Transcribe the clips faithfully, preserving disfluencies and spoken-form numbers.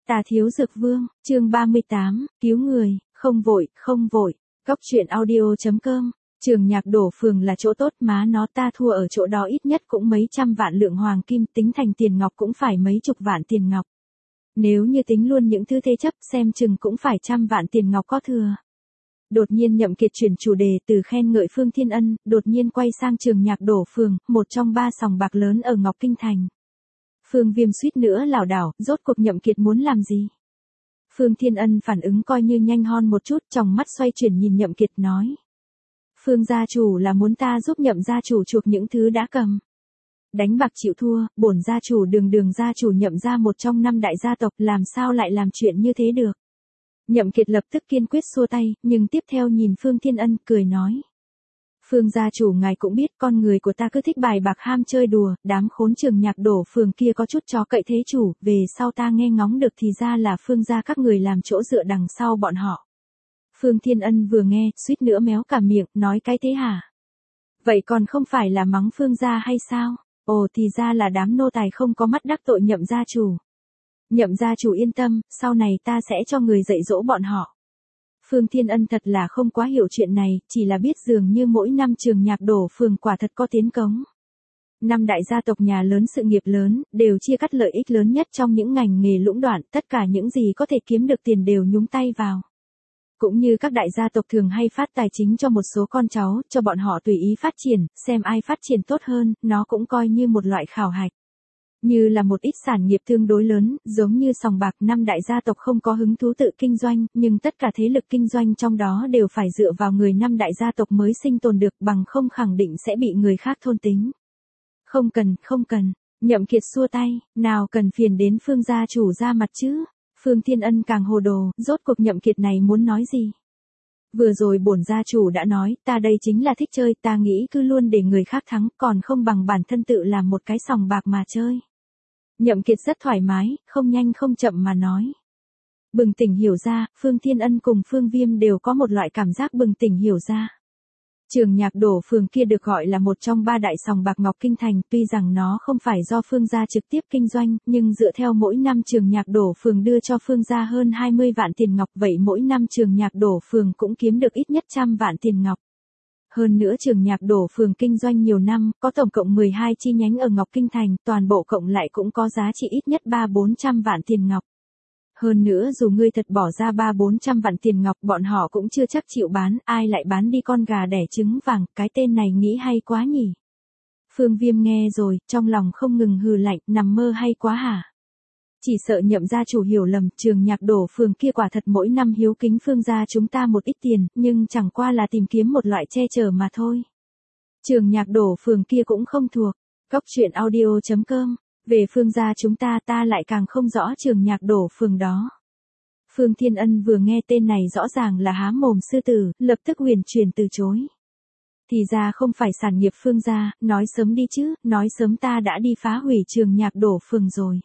Tà Thiếu Dược Vương, chương ba mươi tám, cứu người, không vội, không vội. Cóc truyện audio chấm com. Trường Nhạc Đổ Phường là chỗ tốt, má nó ta thua ở chỗ đó ít nhất cũng mấy trăm vạn lượng hoàng kim, tính thành tiền ngọc cũng phải mấy chục vạn tiền ngọc. Nếu như tính luôn những thứ thế chấp, xem chừng cũng phải trăm vạn tiền ngọc có thừa. Đột nhiên Nhậm Kiệt chuyển chủ đề từ khen ngợi Phương Thiên Ân, đột nhiên quay sang Trường Nhạc Đổ Phường, một trong ba sòng bạc lớn ở Ngọc Kinh Thành. Phương Viêm suýt nữa lảo đảo, rốt cuộc Nhậm Kiệt muốn làm gì? Phương Thiên Ân phản ứng coi như nhanh hon một chút, tròng mắt xoay chuyển nhìn Nhậm Kiệt nói. Phương gia chủ là muốn ta giúp Nhậm gia chủ chuộc những thứ đã cầm. Đánh bạc chịu thua, bổn gia chủ đường đường gia chủ Nhậm gia một trong năm đại gia tộc, làm sao lại làm chuyện như thế được? Nhậm Kiệt lập tức kiên quyết xua tay, nhưng tiếp theo nhìn Phương Thiên Ân cười nói. Phương gia chủ ngài cũng biết con người của ta cứ thích bài bạc ham chơi đùa, đám khốn Trường Nhạc Đổ Phường kia có chút chó cậy thế chủ, về sau ta nghe ngóng được thì ra là Phương gia các người làm chỗ dựa đằng sau bọn họ. Phương Thiên Ân vừa nghe, suýt nữa méo cả miệng, nói cái thế hả? Vậy còn không phải là mắng Phương gia hay sao? Ồ thì ra là đám nô tài không có mắt đắc tội Nhậm gia chủ. Nhậm gia chủ yên tâm, sau này ta sẽ cho người dạy dỗ bọn họ. Phương Thiên Ân thật là không quá hiểu chuyện này, chỉ là biết dường như mỗi năm Trường Nhạc Đổ Phường quả thật có tiến cống. Năm đại gia tộc nhà lớn sự nghiệp lớn, đều chia cắt lợi ích lớn nhất trong những ngành nghề lũng đoạn, tất cả những gì có thể kiếm được tiền đều nhúng tay vào. Cũng như các đại gia tộc thường hay phát tài chính cho một số con cháu, cho bọn họ tùy ý phát triển, xem ai phát triển tốt hơn, nó cũng coi như một loại khảo hạch. Như là một ít sản nghiệp tương đối lớn, giống như sòng bạc, năm đại gia tộc không có hứng thú tự kinh doanh, nhưng tất cả thế lực kinh doanh trong đó đều phải dựa vào người năm đại gia tộc mới sinh tồn được, bằng không khẳng định sẽ bị người khác thôn tính. Không cần, không cần, Nhậm Kiệt xua tay, nào cần phiền đến Phương gia chủ ra mặt chứ. Phương Thiên Ân càng hồ đồ, rốt cuộc Nhậm Kiệt này muốn nói gì? Vừa rồi bổn gia chủ đã nói, ta đây chính là thích chơi, ta nghĩ cứ luôn để người khác thắng, còn không bằng bản thân tự làm một cái sòng bạc mà chơi. Nhậm Kiệt rất thoải mái, không nhanh không chậm mà nói. Bừng tỉnh hiểu ra, Phương Thiên Ân cùng Phương Viêm đều có một loại cảm giác bừng tỉnh hiểu ra. Trường Nhạc Đổ Phường kia được gọi là một trong ba đại sòng bạc Ngọc Kinh Thành, tuy rằng nó không phải do Phương gia trực tiếp kinh doanh, nhưng dựa theo mỗi năm Trường Nhạc Đổ Phường đưa cho Phương gia hơn hai mươi vạn tiền ngọc, vậy mỗi năm Trường Nhạc Đổ Phường cũng kiếm được ít nhất trăm vạn tiền ngọc. Hơn nữa Trường Nhạc Đổ Phường kinh doanh nhiều năm, có tổng cộng mười hai chi nhánh ở Ngọc Kinh Thành, toàn bộ cộng lại cũng có giá trị ít nhất ba bốn trăm vạn tiền ngọc. Hơn nữa dù ngươi thật bỏ ra ba bốn trăm vạn tiền ngọc, bọn họ cũng chưa chắc chịu bán, ai lại bán đi con gà đẻ trứng vàng, cái tên này nghĩ hay quá nhỉ. Phương Viêm nghe rồi, trong lòng không ngừng hừ lạnh, nằm mơ hay quá hả? Chỉ sợ Nhậm gia chủ hiểu lầm, Trường Nhạc Đổ Phường kia quả thật mỗi năm hiếu kính Phương gia chúng ta một ít tiền, nhưng chẳng qua là tìm kiếm một loại che chở mà thôi. Trường Nhạc Đổ Phường kia cũng không thuộc. Cóc truyện audio chấm com. Về Phương gia chúng ta ta lại càng không rõ Trường Nhạc Đổ Phường đó. Phương Thiên Ân vừa nghe tên này rõ ràng là há mồm sư tử, lập tức huyền chuyển từ chối. Thì ra không phải sản nghiệp Phương gia, nói sớm đi chứ, nói sớm ta đã đi phá hủy Trường Nhạc Đổ Phường rồi.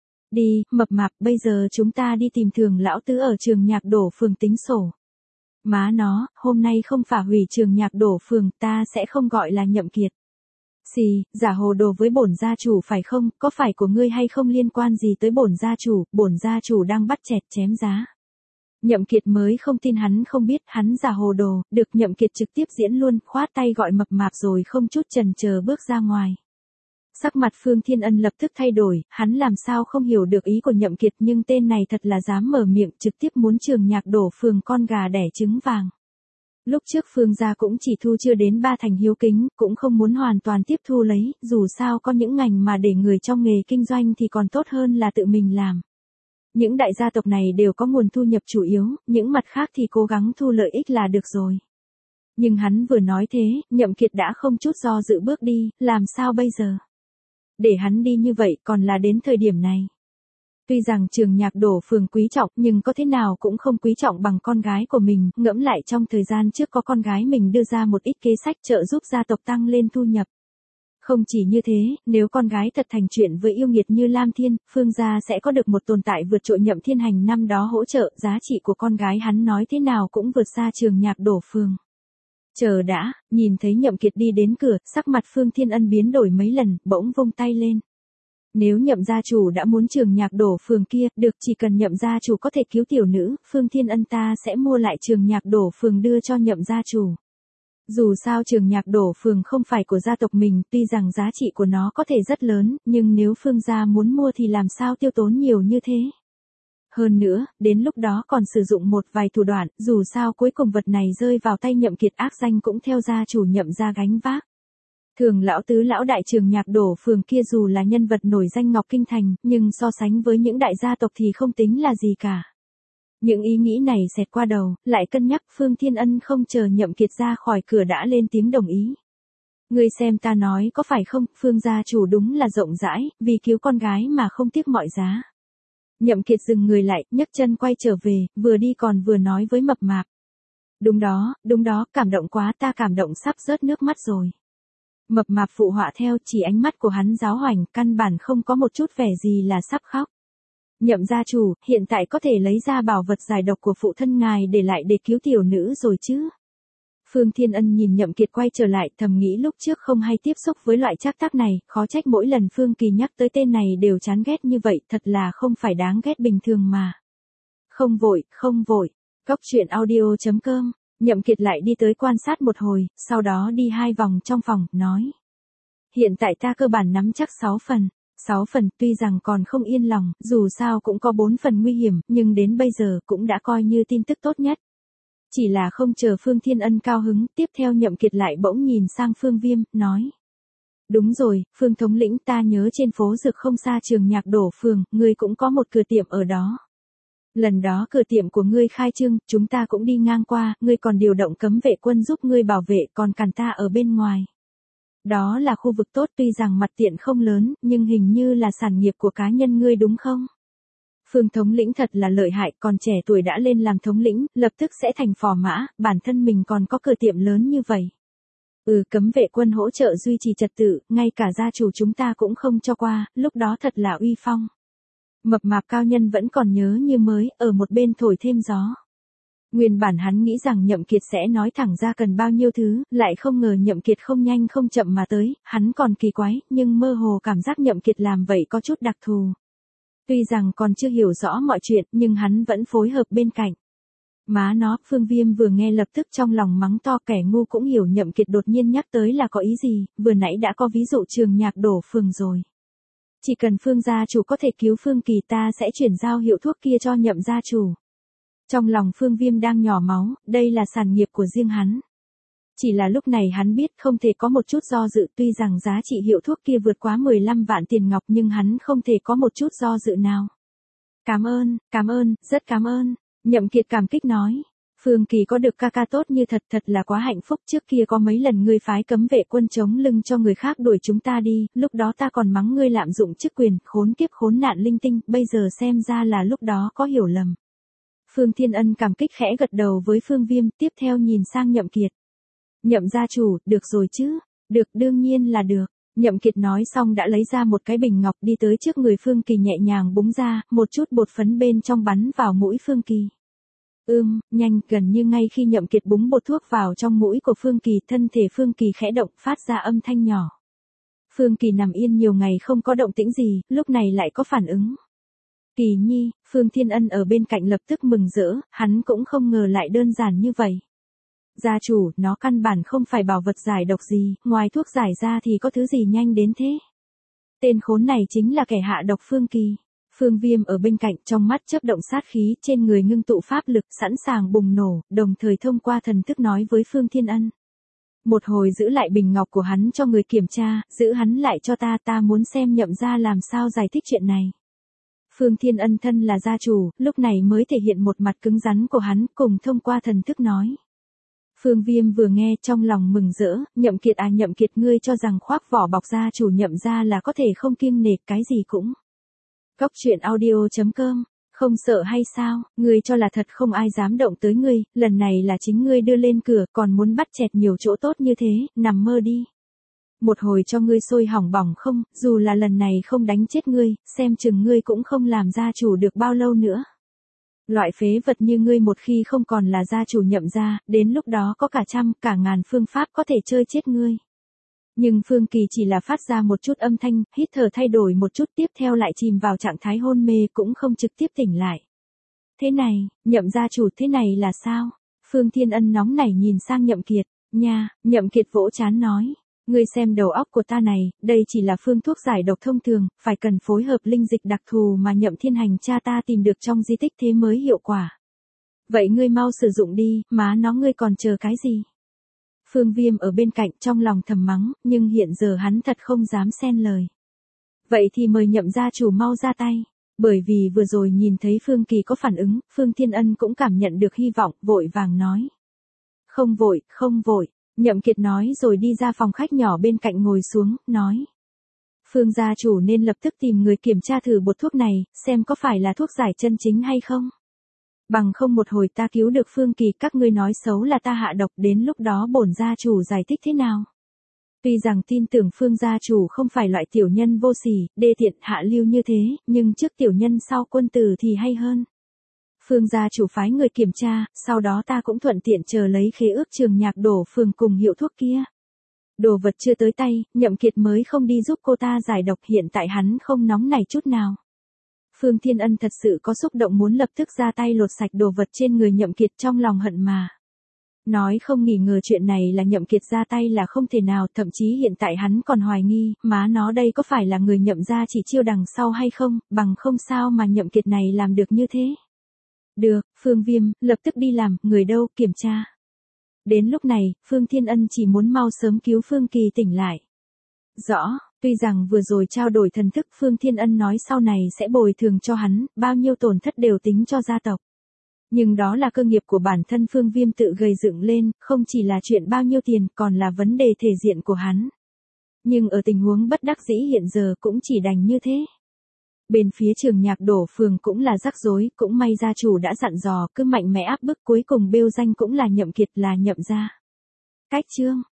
Đi, mập mạp, bây giờ chúng ta đi tìm Thường lão tứ ở Trường Nhạc Đổ Phường tính sổ. Má nó, hôm nay không phá hủy Trường Nhạc Đổ Phường, ta sẽ không gọi là Nhậm Kiệt. Xì, giả hồ đồ với bổn gia chủ phải không, có phải của ngươi hay không liên quan gì tới bổn gia chủ, bổn gia chủ đang bắt chẹt chém giá. Nhậm Kiệt mới không tin hắn không biết, hắn giả hồ đồ, được Nhậm Kiệt trực tiếp diễn luôn, khoát tay gọi mập mạp rồi không chút chần chờ bước ra ngoài. Sắc mặt Phương Thiên Ân lập tức thay đổi, hắn làm sao không hiểu được ý của Nhậm Kiệt, nhưng tên này thật là dám mở miệng trực tiếp muốn Trường Nhạc Đổ Phường con gà đẻ trứng vàng. Lúc trước Phương gia cũng chỉ thu chưa đến ba thành hiếu kính, cũng không muốn hoàn toàn tiếp thu lấy, dù sao có những ngành mà để người trong nghề kinh doanh thì còn tốt hơn là tự mình làm. Những đại gia tộc này đều có nguồn thu nhập chủ yếu, những mặt khác thì cố gắng thu lợi ích là được rồi. Nhưng hắn vừa nói thế, Nhậm Kiệt đã không chút do dự bước đi, làm sao bây giờ? Để hắn đi như vậy còn là đến thời điểm này. Tuy rằng Trường Nhạc Đổ Phường quý trọng, nhưng có thế nào cũng không quý trọng bằng con gái của mình, ngẫm lại trong thời gian trước có con gái mình đưa ra một ít kế sách trợ giúp gia tộc tăng lên thu nhập. Không chỉ như thế, nếu con gái thật thành chuyện với yêu nghiệt như Lam Thiên, Phương gia sẽ có được một tồn tại vượt trội Nhậm Thiên Hành năm đó hỗ trợ, giá trị của con gái hắn nói thế nào cũng vượt xa Trường Nhạc Đổ Phường. Chờ đã, nhìn thấy Nhậm Kiệt đi đến cửa, sắc mặt Phương Thiên Ân biến đổi mấy lần, bỗng vung tay lên. Nếu Nhậm gia chủ đã muốn trường nhạc đổ phường kia, được, chỉ cần Nhậm gia chủ có thể cứu tiểu nữ, Phương Thiên Ân ta sẽ mua lại trường nhạc đổ phường đưa cho Nhậm gia chủ. Dù sao trường nhạc đổ phường không phải của gia tộc mình, tuy rằng giá trị của nó có thể rất lớn, nhưng nếu Phương gia muốn mua thì làm sao tiêu tốn nhiều như thế. Hơn nữa, đến lúc đó còn sử dụng một vài thủ đoạn, dù sao cuối cùng vật này rơi vào tay Nhậm Kiệt, ác danh cũng theo gia chủ Nhậm gia gánh vác. Thường lão tứ lão đại trường nhạc đổ phường kia dù là nhân vật nổi danh Ngọc Kinh Thành, nhưng so sánh với những đại gia tộc thì không tính là gì cả. Những ý nghĩ này xẹt qua đầu, lại cân nhắc, Phương Thiên Ân không chờ Nhậm Kiệt ra khỏi cửa đã lên tiếng đồng ý. Ngươi xem ta nói có phải không, Phương gia chủ đúng là rộng rãi, vì cứu con gái mà không tiếc mọi giá. Nhậm Kiệt dừng người lại, nhấc chân quay trở về, vừa đi còn vừa nói với Mập Mạp. Đúng đó, đúng đó, cảm động quá, ta cảm động sắp rớt nước mắt rồi. Mập Mạp phụ họa theo, chỉ ánh mắt của hắn giáo hoành, căn bản không có một chút vẻ gì là sắp khóc. Nhậm gia chủ, hiện tại có thể lấy ra bảo vật giải độc của phụ thân ngài để lại để cứu tiểu nữ rồi chứ? Phương Thiên Ân nhìn Nhậm Kiệt quay trở lại, thầm nghĩ lúc trước không hay tiếp xúc với loại trác tác này, khó trách mỗi lần Phương Kỳ nhắc tới tên này đều chán ghét như vậy, thật là không phải đáng ghét bình thường mà. Không vội, không vội. Cốc truyện audio chấm com. Nhậm Kiệt lại đi tới quan sát một hồi, sau đó đi hai vòng trong phòng, nói. Hiện tại ta cơ bản nắm chắc sáu phần. Sáu phần, tuy rằng còn không yên lòng, dù sao cũng có bốn phần nguy hiểm, nhưng đến bây giờ cũng đã coi như tin tức tốt nhất. Chỉ là không chờ Phương Thiên Ân cao hứng, tiếp theo Nhậm Kiệt lại bỗng nhìn sang Phương Viêm, nói. Đúng rồi, Phương thống lĩnh, ta nhớ trên phố Dược không xa trường nhạc đổ phường, ngươi cũng có một cửa tiệm ở đó. Lần đó cửa tiệm của ngươi khai trương, chúng ta cũng đi ngang qua, ngươi còn điều động cấm vệ quân giúp ngươi bảo vệ, còn cản ta ở bên ngoài. Đó là khu vực tốt, tuy rằng mặt tiện không lớn, nhưng hình như là sản nghiệp của cá nhân ngươi đúng không? Phương thống lĩnh thật là lợi hại, còn trẻ tuổi đã lên làm thống lĩnh, lập tức sẽ thành phò mã, bản thân mình còn có cửa tiệm lớn như vậy. Ừ, cấm vệ quân hỗ trợ duy trì trật tự, ngay cả gia chủ chúng ta cũng không cho qua, lúc đó thật là uy phong. Mập Mạp cao nhân vẫn còn nhớ như mới, ở một bên thổi thêm gió. Nguyên bản hắn nghĩ rằng Nhậm Kiệt sẽ nói thẳng ra cần bao nhiêu thứ, lại không ngờ Nhậm Kiệt không nhanh không chậm mà tới, hắn còn kỳ quái, nhưng mơ hồ cảm giác Nhậm Kiệt làm vậy có chút đặc thù. Tuy rằng còn chưa hiểu rõ mọi chuyện, nhưng hắn vẫn phối hợp bên cạnh. Má nó, Phương Viêm vừa nghe lập tức trong lòng mắng to, kẻ ngu cũng hiểu Nhậm Kiệt đột nhiên nhắc tới là có ý gì, vừa nãy đã có ví dụ trường nhạc đổ phường rồi. Chỉ cần Phương gia chủ có thể cứu Phương Kỳ, ta sẽ chuyển giao hiệu thuốc kia cho Nhậm gia chủ. Trong lòng Phương Viêm đang nhỏ máu, đây là sản nghiệp của riêng hắn. Chỉ là lúc này hắn biết không thể có một chút do dự, tuy rằng giá trị hiệu thuốc kia vượt quá mười lăm vạn tiền ngọc nhưng hắn không thể có một chút do dự nào. Cảm ơn, cảm ơn, rất cảm ơn. Nhậm Kiệt cảm kích nói. Phương Kỳ có được ca ca tốt như thật thật là quá hạnh phúc, trước kia có mấy lần ngươi phái cấm vệ quân chống lưng cho người khác đuổi chúng ta đi, lúc đó ta còn mắng ngươi lạm dụng chức quyền, khốn kiếp khốn nạn linh tinh, bây giờ xem ra là lúc đó có hiểu lầm. Phương Thiên Ân cảm kích khẽ gật đầu với Phương Viêm, tiếp theo nhìn sang Nhậm Kiệt. Nhậm gia chủ, được rồi chứ? Được, đương nhiên là được. Nhậm Kiệt nói xong đã lấy ra một cái bình ngọc đi tới trước người Phương Kỳ nhẹ nhàng búng ra, một chút bột phấn bên trong bắn vào mũi Phương Kỳ. Ưm, nhanh, gần như ngay khi Nhậm Kiệt búng bột thuốc vào trong mũi của Phương Kỳ, thân thể Phương Kỳ khẽ động, phát ra âm thanh nhỏ. Phương Kỳ nằm yên nhiều ngày không có động tĩnh gì, lúc này lại có phản ứng. Kỳ nhi, Phương Thiên Ân ở bên cạnh lập tức mừng rỡ, hắn cũng không ngờ lại đơn giản như vậy. Gia chủ, nó căn bản không phải bảo vật giải độc gì, ngoài thuốc giải ra thì có thứ gì nhanh đến thế. Tên khốn này chính là kẻ hạ độc Phương Kỳ. Phương Viêm ở bên cạnh, trong mắt chớp động sát khí, trên người ngưng tụ pháp lực sẵn sàng bùng nổ, đồng thời thông qua thần thức nói với Phương Thiên Ân. Một hồi giữ lại bình ngọc của hắn cho người kiểm tra, giữ hắn lại cho ta, ta muốn xem Nhậm gia làm sao giải thích chuyện này. Phương Thiên Ân thân là gia chủ, lúc này mới thể hiện một mặt cứng rắn của hắn, cùng thông qua thần thức nói. Phương Viêm vừa nghe trong lòng mừng rỡ, Nhậm Kiệt à Nhậm Kiệt, ngươi cho rằng khoác vỏ bọc gia chủ Nhậm gia là có thể không kiêng nể cái gì cũng. Cốc truyện audio chấm com, không sợ hay sao, ngươi cho là thật không ai dám động tới ngươi, lần này là chính ngươi đưa lên cửa, còn muốn bắt chẹt nhiều chỗ tốt như thế, nằm mơ đi. Một hồi cho ngươi sôi hỏng bỏng không, dù là lần này không đánh chết ngươi, xem chừng ngươi cũng không làm gia chủ được bao lâu nữa. Loại phế vật như ngươi một khi không còn là gia chủ Nhậm gia, đến lúc đó có cả trăm, cả ngàn phương pháp có thể chơi chết ngươi. Nhưng Phương Kỳ chỉ là phát ra một chút âm thanh, hít thở thay đổi một chút tiếp theo lại chìm vào trạng thái hôn mê cũng không trực tiếp tỉnh lại. Thế này, Nhậm gia chủ thế này là sao? Phương Thiên Ân nóng nảy nhìn sang Nhậm Kiệt, nha, Nhậm Kiệt vỗ trán nói. Ngươi xem đầu óc của ta này, đây chỉ là phương thuốc giải độc thông thường, phải cần phối hợp linh dịch đặc thù mà Nhậm Thiên Hành cha ta tìm được trong di tích thế mới hiệu quả. Vậy ngươi mau sử dụng đi, má nó ngươi còn chờ cái gì? Phương Viêm ở bên cạnh trong lòng thầm mắng, nhưng hiện giờ hắn thật không dám xen lời. Vậy thì mời Nhậm gia chủ mau ra tay. Bởi vì vừa rồi nhìn thấy Phương Kỳ có phản ứng, Phương Thiên Ân cũng cảm nhận được hy vọng, vội vàng nói. Không vội, không vội. Nhậm Kiệt nói rồi đi ra phòng khách nhỏ bên cạnh ngồi xuống, nói. Phương gia chủ nên lập tức tìm người kiểm tra thử bột thuốc này, xem có phải là thuốc giải chân chính hay không. Bằng không một hồi ta cứu được Phương Kỳ các ngươi nói xấu là ta hạ độc, đến lúc đó bổn gia chủ giải thích thế nào. Tuy rằng tin tưởng Phương gia chủ không phải loại tiểu nhân vô sỉ, đê tiện hạ lưu như thế, nhưng trước tiểu nhân sau quân tử thì hay hơn. Phương gia chủ phái người kiểm tra, sau đó ta cũng thuận tiện chờ lấy khế ước Trường Nhạc Đổ Phường cùng hiệu thuốc kia. Đồ vật chưa tới tay, Nhậm Kiệt mới không đi giúp cô ta giải độc, hiện tại hắn không nóng nảy chút nào. Phương Thiên Ân thật sự có xúc động muốn lập tức ra tay lột sạch đồ vật trên người Nhậm Kiệt, trong lòng hận mà. Nói không nghi ngờ chuyện này là Nhậm Kiệt ra tay là không thể nào, thậm chí hiện tại hắn còn hoài nghi, má nó đây có phải là người Nhậm gia chỉ chiêu đằng sau hay không, bằng không sao mà Nhậm Kiệt này làm được như thế. Được, Phương Viêm, lập tức đi làm, người đâu, kiểm tra. Đến lúc này, Phương Thiên Ân chỉ muốn mau sớm cứu Phương Kỳ tỉnh lại. Rõ, tuy rằng vừa rồi trao đổi thần thức, Phương Thiên Ân nói sau này sẽ bồi thường cho hắn, bao nhiêu tổn thất đều tính cho gia tộc. Nhưng đó là cơ nghiệp của bản thân Phương Viêm tự gây dựng lên, không chỉ là chuyện bao nhiêu tiền, còn là vấn đề thể diện của hắn. Nhưng ở tình huống bất đắc dĩ hiện giờ cũng chỉ đành như thế. Bên phía Trường Nhạc Đổ Phường cũng là rắc rối, cũng may gia chủ đã dặn dò, cứ mạnh mẽ áp bức, cuối cùng bêu danh cũng là Nhậm Kiệt, là Nhậm gia. Cách chương